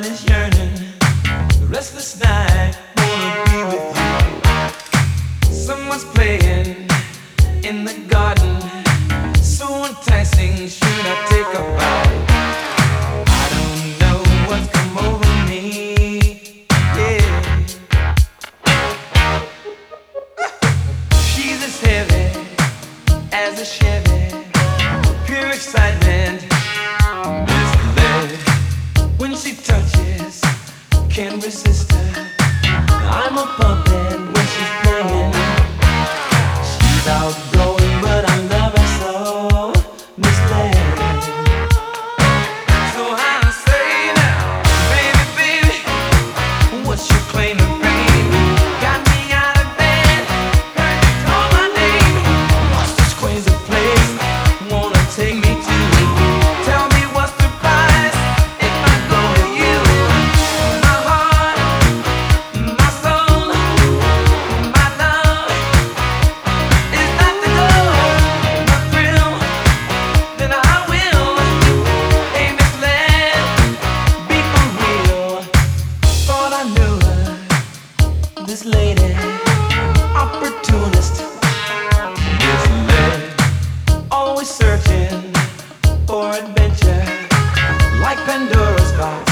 heart is yearning, the restless night, wanna be with you. Someone's playing in the garden, so enticing, should I take a bite? I don't know what's come over me, yeah. She's as heavy as a Chevy, pure excitement, misled. When she touches, can't resist her. I'm a puppet when she's playing. She's outgoing, but I love her so, misled. So I say now, baby, baby, what's your claim to fame? Got me out of bed, heard you call my name. What's this crazy place? Wanna take me to? Tell me what's the price if I go with you? My heart, my soul, my love is not to go. My thrill, then I will. Ain't misled, be for real. Thought I knew her, this lady, opportunist, misled. Always searching for adventure, like Pandora's box.